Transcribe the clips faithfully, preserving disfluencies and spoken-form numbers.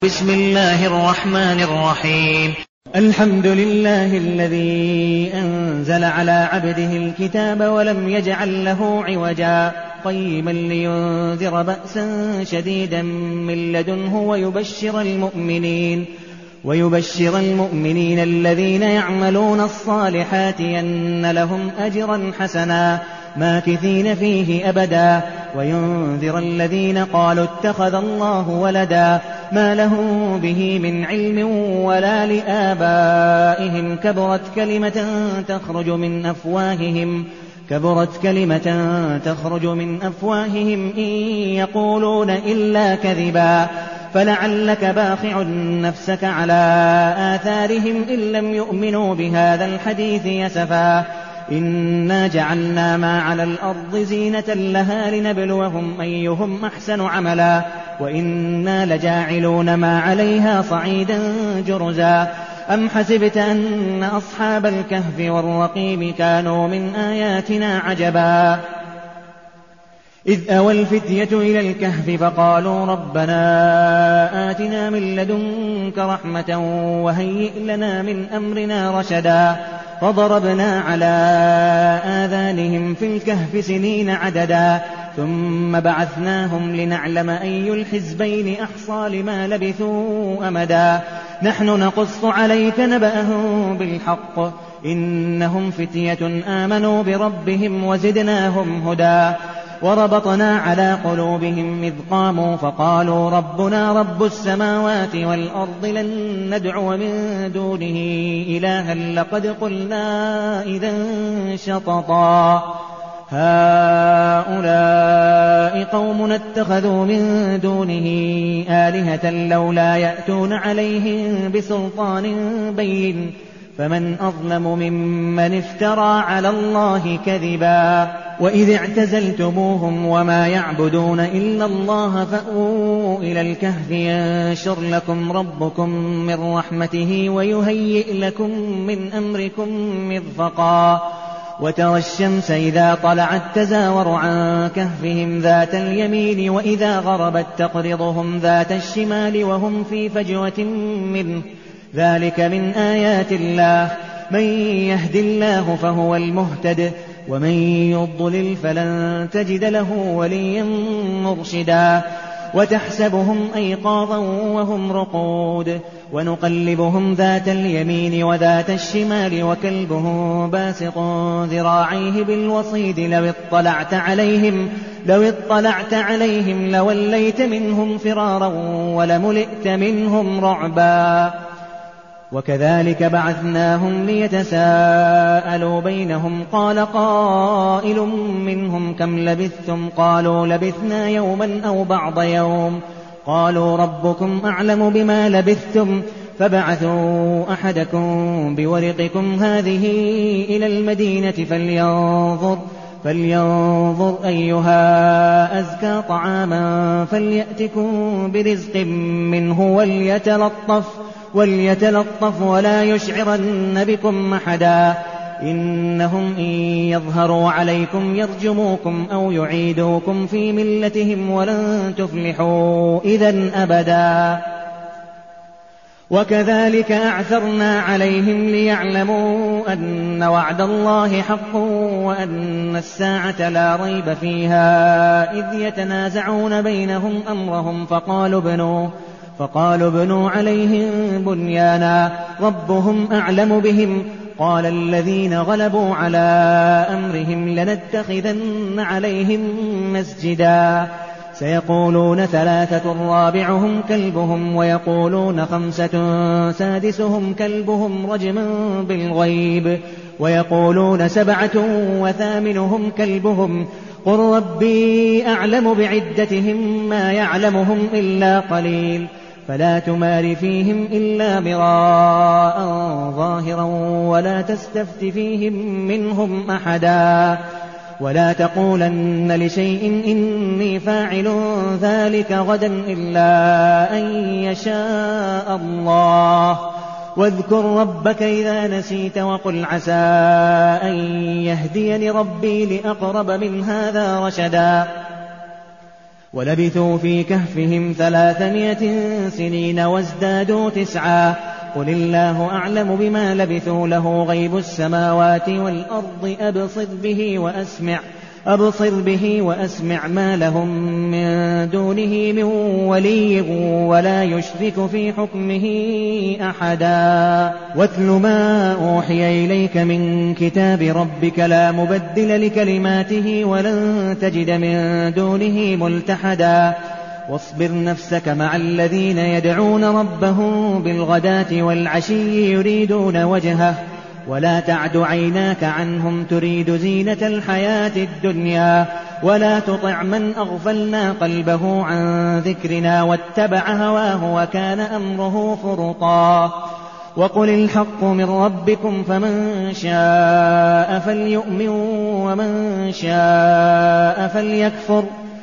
بسم الله الرحمن الرحيم. الحمد لله الذي أنزل على عبده الكتاب ولم يجعل له عوجا قيما لينذر بأسا شديدا من لدنه ويبشر المؤمنين ويبشر المؤمنين الذين يعملون الصالحات أن لهم أجرا حسنا ماكثين فيه أبدا وينذر الذين قالوا اتخذ الله ولدا ما لهم به من علم ولا لآبائهم كبرت كلمة تخرج من أفواههم كبرت كلمة تخرج من أفواههم إن يقولون إلا كذبا فلعلك باخع نفسك على آثارهم إن لم يؤمنوا بهذا الحديث يسفا إنا جعلنا ما على الأرض زينة لها لنبلوهم أيهم أحسن عملا وإنا لجاعلون ما عليها صعيدا جرزا أم حسبت أن أصحاب الكهف والرقيم كانوا من آياتنا عجبا إذ أوى الفتية إلى الكهف فقالوا ربنا آتنا من لدنك رحمة وهيئ لنا من أمرنا رشدا فضربنا على آذانهم في الكهف سنين عددا ثم بعثناهم لنعلم أي الحزبين أحصى لما لبثوا أمدا نحن نقص عليك نبأهم بالحق إنهم فتية آمنوا بربهم وزدناهم هدى وربطنا على قلوبهم إذ قاموا فقالوا ربنا رب السماوات والأرض لن ندعو من دونه إلها لقد قلنا إذا شططا هؤلاء قوم اتخذوا من دونه آلهة لولا يأتون عليهم بسلطان بين فمن أظلم ممن افترى على الله كذبا وإذ اعتزلتموهم وما يعبدون إلا الله فأووا إلى الكهف ينشر لكم ربكم من رحمته ويهيئ لكم من أمركم مرفقا وترى الشمس إذا طلعت تزاور عن كهفهم ذات اليمين وإذا غربت تقرضهم ذات الشمال وهم في فجوة منه ذلك من آيات الله من يهد الله فهو المهتد ومن يضلل فلن تجد له وليا مرشدا وتحسبهم أيقاظا وهم رقود ونقلبهم ذات اليمين وذات الشمال وكلبهم باسط ذراعيه بالوصيد لو اطلعت عليهم لو اطلعت عليهم لوليت منهم فرارا ولملئت منهم رعبا وكذلك بعثناهم ليتساءلوا بينهم قال قائل منهم كم لبثتم قالوا لبثنا يوما أو بعض يوم قالوا ربكم أعلم بما لبثتم فابعثوا أحدكم بورقكم هذه إلى المدينة فلينظر فلينظر أيها أزكى طعاما فليأتكم برزق منه وليتلطف وليتلطف ولا يشعرن بكم أحدا إنهم إن يظهروا عليكم يرجموكم أو يعيدوكم في ملتهم ولن تفلحوا إذن أبدا وكذلك أعثرنا عليهم ليعلموا أن وعد الله حق وأن الساعة لا ريب فيها إذ يتنازعون بينهم أمرهم فقالوا ابنوا فقالوا ابنوا عليهم بنيانا ربهم أعلم بهم قال الذين غلبوا على أمرهم لنتخذن عليهم مسجدا سيقولون ثلاثة رابعهم كلبهم ويقولون خمسة سادسهم كلبهم رجما بالغيب ويقولون سبعة وثامنهم كلبهم قل ربي أعلم بعدتهم ما يعلمهم إلا قليل فلا تمار فيهم إلا مراء ظاهرا ولا تستفت فيهم منهم أحدا ولا تقولن لشيء إني فاعل ذلك غدا إلا أن يشاء الله واذكر ربك إذا نسيت وقل عسى أن يهديني ربي لأقرب من هذا رشدا ولبثوا في كهفهم ثلاثمائة سنين وازدادوا تسعا قل الله أعلم بما لبثوا له غيب السماوات والأرض أبصر به وأسمع أبصر به وأسمع ما لهم من دونه من ولي ولا يشرك في حكمه أحدا واتل ما أوحي إليك من كتاب ربك لا مبدل لكلماته ولن تجد من دونه ملتحدا واصبر نفسك مع الذين يدعون ربهم بالغداة والعشي يريدون وجهه ولا تعد عيناك عنهم تريد زينة الحياة الدنيا ولا تطع من أغفلنا قلبه عن ذكرنا واتبع هواه وكان أمره فرطا وقل الحق من ربكم فمن شاء فليؤمن ومن شاء فليكفر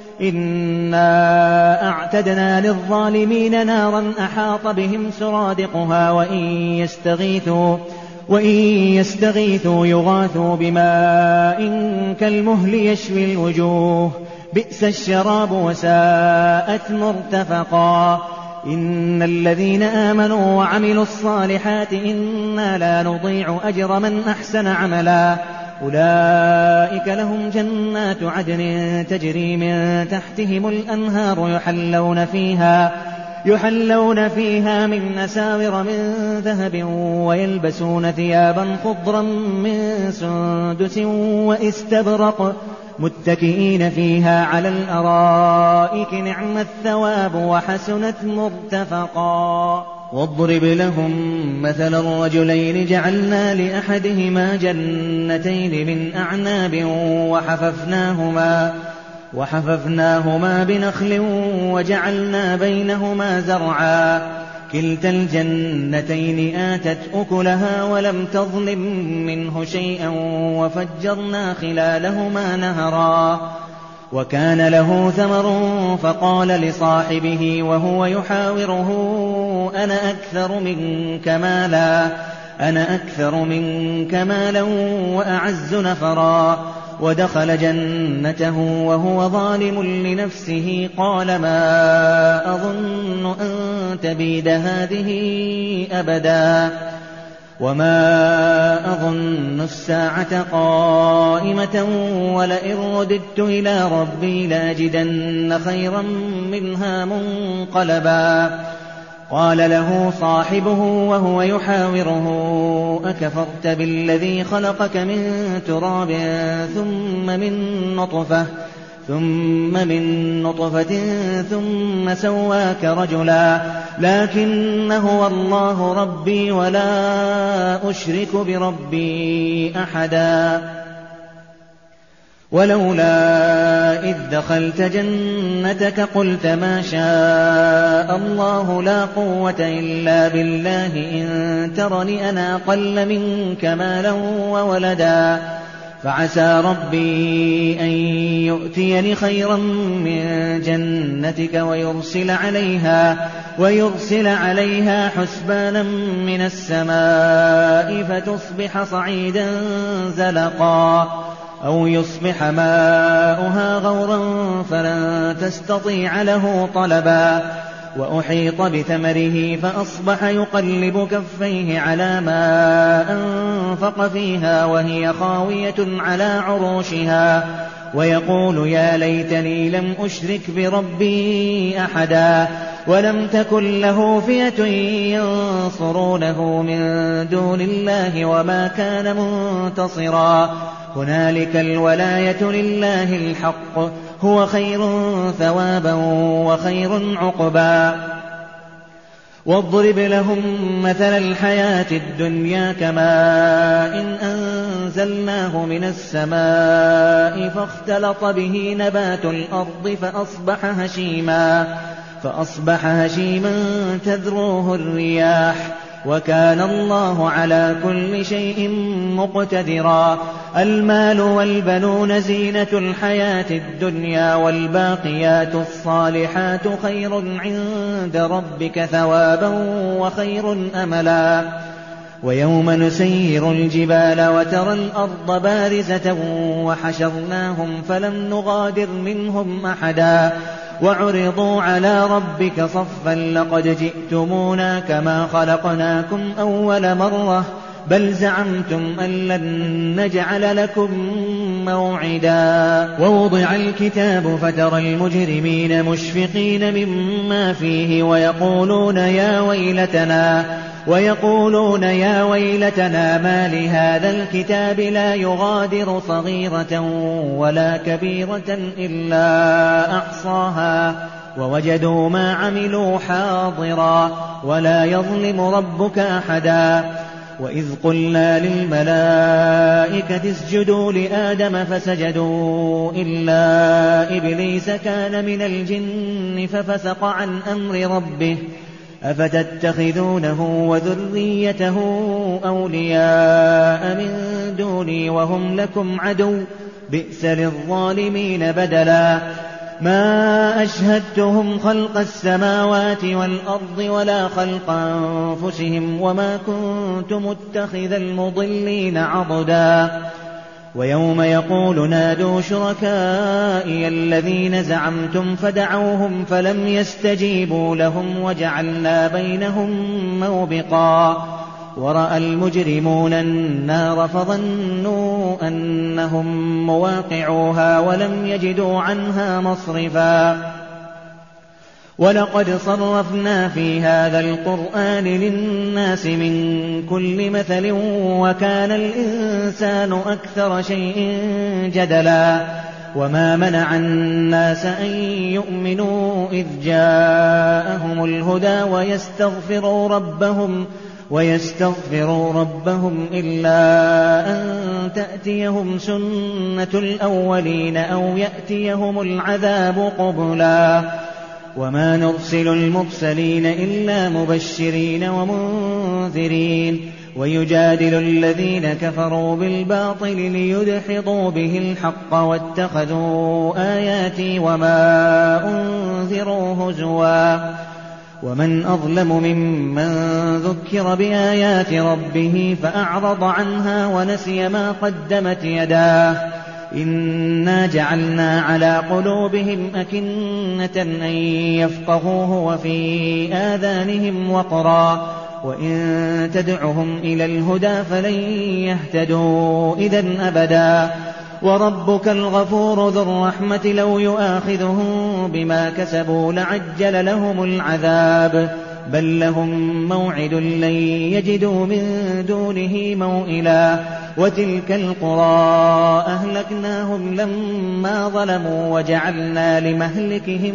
إنا أعتدنا للظالمين نارا أحاط بهم سرادقها وإن يستغيثوا وإن يستغيثوا يغاثوا بماء كالمهل يشوي الوجوه بئس الشراب وساءت مرتفقا إن الذين آمنوا وعملوا الصالحات إنا لا نضيع أجر من أحسن عملا أولئك لهم جنات عدن تجري من تحتهم الأنهار يحلون فيها يحلون فيها من أساور من ذهب ويلبسون ثيابا خضرا من سندس وإستبرق متكئين فيها على الأرائك نعم الثواب وحسنت مرتفقا واضرب لهم مثل الرجلين جعلنا لأحدهما جنتين من أعناب وحففناهما وحففناهما بنخل وجعلنا بينهما زرعا كلتا الجنتين آتت أكلها ولم تظلم منه شيئا وفجرنا خلالهما نهرا وكان له ثمر فقال لصاحبه وهو يحاوره أنا أكثر منك مالا أنا أكثر منك مالا وأعز نفرا ودخل جنته وهو ظالم لنفسه قال ما أظن أن تبيد هذه أبدا وما أظن الساعة قائمة ولئن رددت إلى ربي لأجدن خيرا منها منقلبا قال له صاحبه وهو يحاوره أكفرت بالذي خلقك من تراب ثم من نطفة ثم من نطفة ثم سواك رجلا لكن هو الله ربي ولا أشرك بربي أحدا ولولا إذ دخلت جنتك قلت ما شاء الله لا قوة إلا بالله إن ترني أنا أقل منك مالا وولدا فعسى ربي أن يؤتيني خيرا من جنتك ويرسل عليها, ويرسل عليها حسبانا من السماء فتصبح صعيدا زلقا أو يصبح ماؤها غورا فلن تستطيع له طلبا وأحيط بثمره فأصبح يقلب كفيه على ما أنفق فيها وهي خاوية على عروشها ويقول يا ليتني لم أشرك بربي أحدا ولم تكن له فئة ينصرونه من دون الله وما كان منتصرا هنالك الولاية لله الحق هو خير ثوابا وخير عقبا واضرب لهم مثل الحياة الدنيا كماء إن أنزلناه من السماء فاختلط به نبات الأرض فأصبح هشيما فأصبح هشيما تذروه الرياح وكان الله على كل شيء مقتدرا المال والبنون زينة الحياة الدنيا والباقيات الصالحات خير عند ربك ثوابا وخير أملا ويوم نسير الجبال وترى الأرض بارزة وحشرناهم فلم نغادر منهم أحدا وعرضوا على ربك صفا لقد جئتمونا كما خلقناكم أول مرة بل زعمتم أن لن نجعل لكم موعدا ووضع الكتاب فترى المجرمين مشفقين مما فيه ويقولون يا ويلتنا ويقولون يا ويلتنا ما لهذا الكتاب لا يغادر صغيرة ولا كبيرة إلا أحصاها ووجدوا ما عملوا حاضرا ولا يظلم ربك أحدا وإذ قلنا للملائكة اسجدوا لآدم فسجدوا إلا إبليس كان من الجن ففسق عن أمر ربه أفتتخذونه وذريته أولياء من دوني وهم لكم عدو بئس للظالمين بدلا ما أشهدتهم خلق السماوات والأرض ولا خلق أنفسهم وما كنت متخذ المضلين عضدا ويوم يقول نادوا شركائي الذين زعمتم فدعوهم فلم يستجيبوا لهم وجعلنا بينهم موبقا ورأى المجرمون النار فظنوا أنهم مواقعوها ولم يجدوا عنها مصرفا ولقد صرفنا في هذا القرآن للناس من كل مثل وكان الإنسان أكثر شيء جدلا وما منع الناس أن يؤمنوا إذ جاءهم الهدى ويستغفروا ربهم ويستغفروا ربهم إلا أن تأتيهم سنة الأولين أو يأتيهم العذاب قبلا وما نرسل المرسلين إلا مبشرين ومنذرين ويجادل الذين كفروا بالباطل ليدحضوا به الحق واتخذوا آياتي وما أنذروا هزوا ومن أظلم ممن ذكر بآيات ربه فأعرض عنها ونسي ما قدمت يداه إنا جعلنا على قلوبهم أكنة أن يفقهوه وفي آذانهم وقرا وإن تدعهم إلى الهدى فلن يهتدوا إذن أبدا وربك الغفور ذو الرحمة لو يؤاخذهم بما كسبوا لعجل لهم العذاب بل لهم موعد لن يجدوا من دونه موئلا وتلك القرى أهلكناهم لما ظلموا وجعلنا لمهلكهم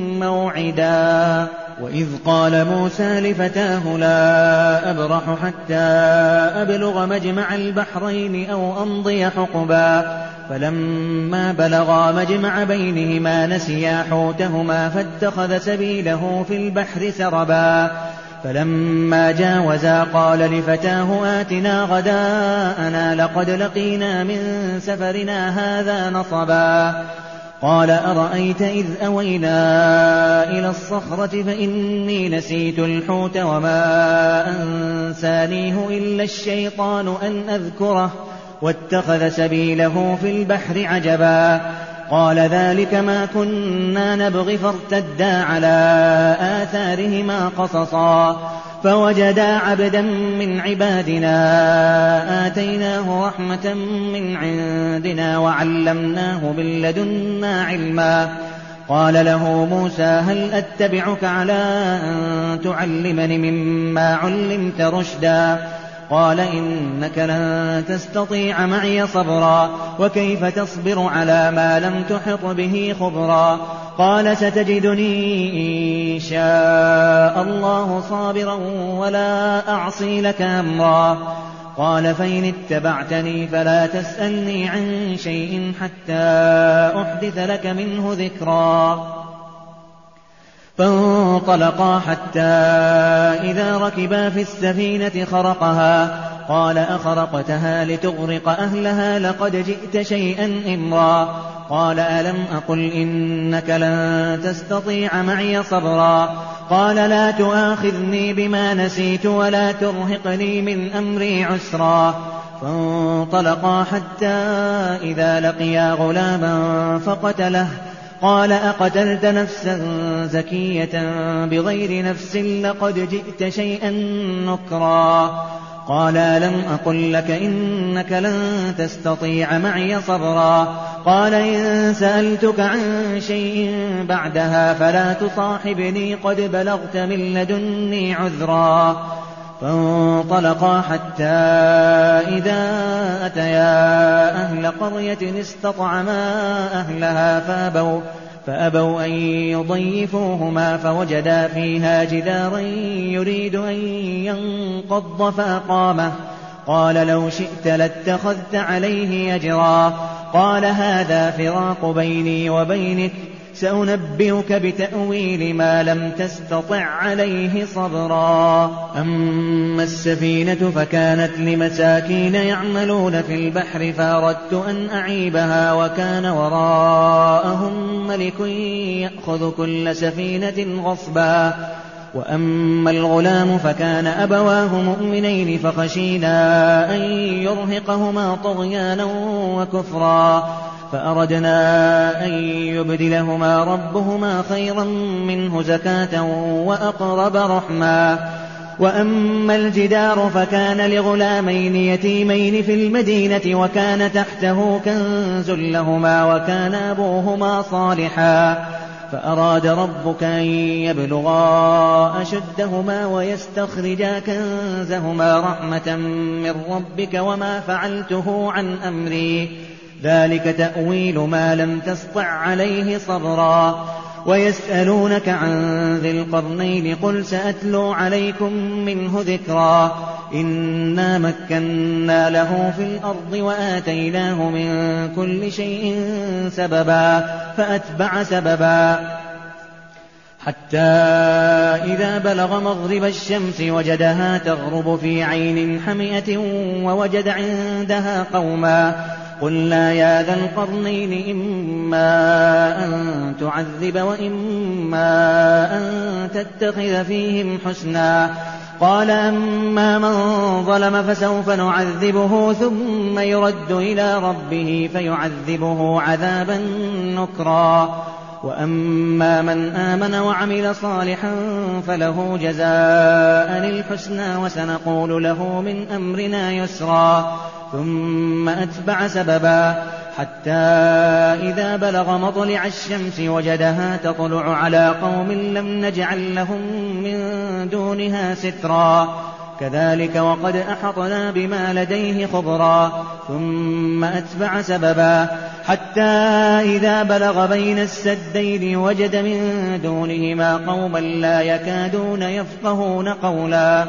موعدا وإذ قال موسى لفتاه لا أبرح حتى أبلغ مجمع البحرين أو أمضي حقبا فلما بلغا مجمع بينهما نسيا حوتهما فاتخذ سبيله في البحر سربا فلما جاوزا قال لفتاه آتنا غداءنا لقد لقينا من سفرنا هذا نصبا قال أرأيت إذ أوينا إلى الصخرة فإني نسيت الحوت وما أنسانيه إلا الشيطان أن أذكره واتخذ سبيله في البحر عجبا قال ذلك ما كنا نبغي فارتدا على آثارهما قصصا فوجدا عبدا من عبادنا آتيناه رحمة من عندنا وعلمناه من لدنا علما قال له موسى هل أتبعك على أن تعلمني مما علمت رشدا قال إنك لن تستطيع معي صبرا وكيف تصبر على ما لم تحط به خبرا قال ستجدني إن شاء الله صابرا ولا أعصي لك أمرا قال فإن اتبعتني فلا تسألني عن شيء حتى أحدث لك منه ذكرا فانطلقا حتى إذا ركبا في السفينة خرقها قال أخرقتها لتغرق أهلها لقد جئت شيئا إمرا قال ألم أقل إنك لن تستطيع معي صبرا قال لا تؤاخذني بما نسيت ولا ترهقني من أمري عسرا فانطلقا حتى إذا لقيا غلاما فقتله قال أقتلت نفسا زكية بغير نفس لقد جئت شيئا نكرا قال لم أقل لك إنك لن تستطيع معي صبرا قال إن سألتك عن شيء بعدها فلا تصاحبني قد بلغت من لدني عذرا فانطلقا حتى إذا أتيا أهل قرية استطعما أهلها فأبوا, فأبوا أن يضيفوهما فوجدا فيها جدارا يريد أن ينقض فأقامه قال لو شئت لاتخذت عليه أجرا قال هذا فراق بيني وبينك سأنبئك بتأويل ما لم تستطع عليه صبرا أما السفينة فكانت لمساكين يعملون في البحر فأردت أن أعيبها وكان وراءهم ملك يأخذ كل سفينة غصبا وأما الغلام فكان أبواه مؤمنين فخشينا أن يرهقهما طغيانا وكفرا فأردنا أن يبدلهما ربهما خيرا منه زكاة وأقرب رحما وأما الجدار فكان لغلامين يتيمين في المدينة وكان تحته كنز لهما وكان أبوهما صالحا فأراد ربك أن يبلغا أشدهما ويستخرجا كنزهما رحمة من ربك وما فعلته عن أمري ذلك تأويل ما لم تسطع عليه صبرا ويسألونك عن ذي القرنين قل سأتلو عليكم منه ذكرا إنا مكنا له في الأرض وآتيناه من كل شيء سببا فأتبع سببا حتى إذا بلغ مغرب الشمس وجدها تغرب في عين حمئة ووجد عندها قوما قلنا يا ذا القرنين إما أن تعذب وإما أن تتخذ فيهم حسنا قال أما من ظلم فسوف نعذبه ثم يرد إلى ربه فيعذبه عذابا نكرا وأما من آمن وعمل صالحا فله جزاء الحسنى وسنقول له من أمرنا يسرا ثم أتبع سببا حتى إذا بلغ مطلع الشمس وجدها تطلع على قوم لم نجعل لهم من دونها سترا كذلك وقد أحطنا بما لديه خبرا ثم أتبع سببا حتى إذا بلغ بين السدين وجد من دونهما قوما لا يكادون يفقهون قولا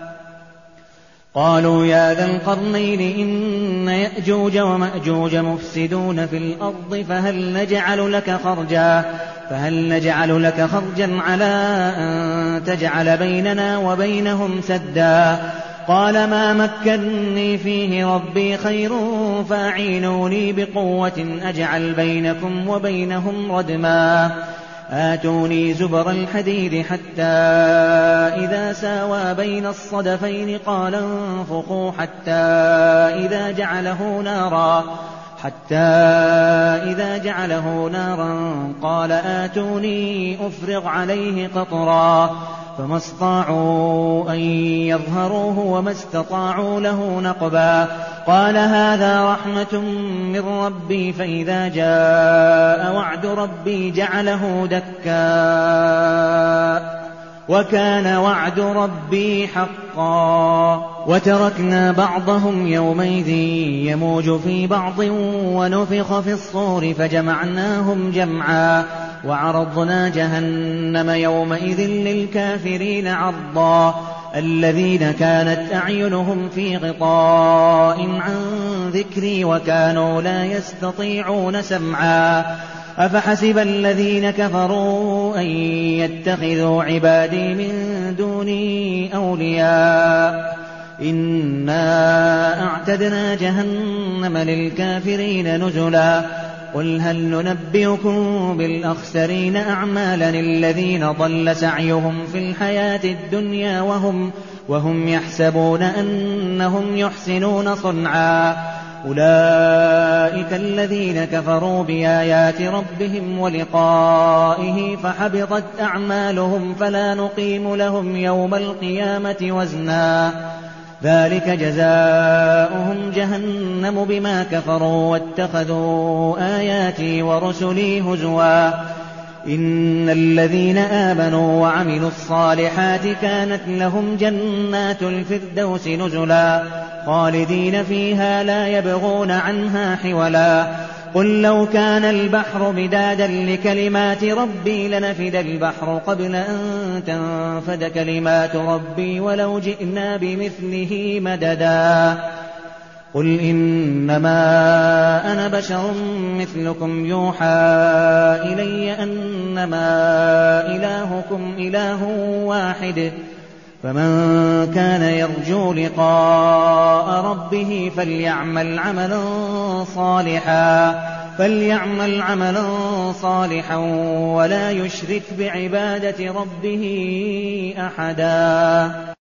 قالوا يا ذا القرنين إن يأجوج ومأجوج مفسدون في الأرض فهل نجعل لك خرجا فهل نجعل لك خرجا على أن تجعل بيننا وبينهم سدا قال ما مكني فيه ربي خير فأعينوني بقوة أجعل بينكم وبينهم ردما آتوني زبر الحديد حتى إذا ساوى بين الصدفين قال انفخوا حتى إذا جعله نارا حتى إذا جعله نارا قال آتوني أفرغ عليه قطرا فما استطاعوا أن يظهروه وما استطاعوا له نقبا قال هذا رحمة من ربي فإذا جاء وعد ربي جعله دكا وكان وعد ربي حقا وتركنا بعضهم يومئذ يموج في بعض ونفخ في الصور فجمعناهم جمعا وعرضنا جهنم يومئذ للكافرين عرضا الذين كانت أعينهم في غطاء عن ذكري وكانوا لا يستطيعون سمعا أفحسب الذين كفروا أن يتخذوا عبادي من دوني أولياء إنا أعتدنا جهنم للكافرين نزلا قل هل ننبئكم بالأخسرين أعمالا الذين ضل سعيهم في الحياة الدنيا وهم, وهم يحسبون أنهم يحسنون صنعا أولئك الذين كفروا بآيات ربهم ولقائه فحبطت أعمالهم فلا نقيم لهم يوم القيامة وزنا ذلك جزاؤهم جهنم بما كفروا واتخذوا آياتي ورسلي هزوا إن الذين آمنوا وعملوا الصالحات كانت لهم جنات الفردوس نزلا خالدين فيها لا يبغون عنها حولا قل لو كان البحر مدادا لكلمات ربي لنفد البحر قبل أن تنفد كلمات ربي ولو جئنا بمثله مددا قل إنما أنا بشر مثلكم يوحى إلي أنما إلهكم إله واحد فمن كان يرجو لقاء ربه فليعمل عملا صالحا فليعمل عملا صالحا ولا يشرك بعبادة ربه أحدا.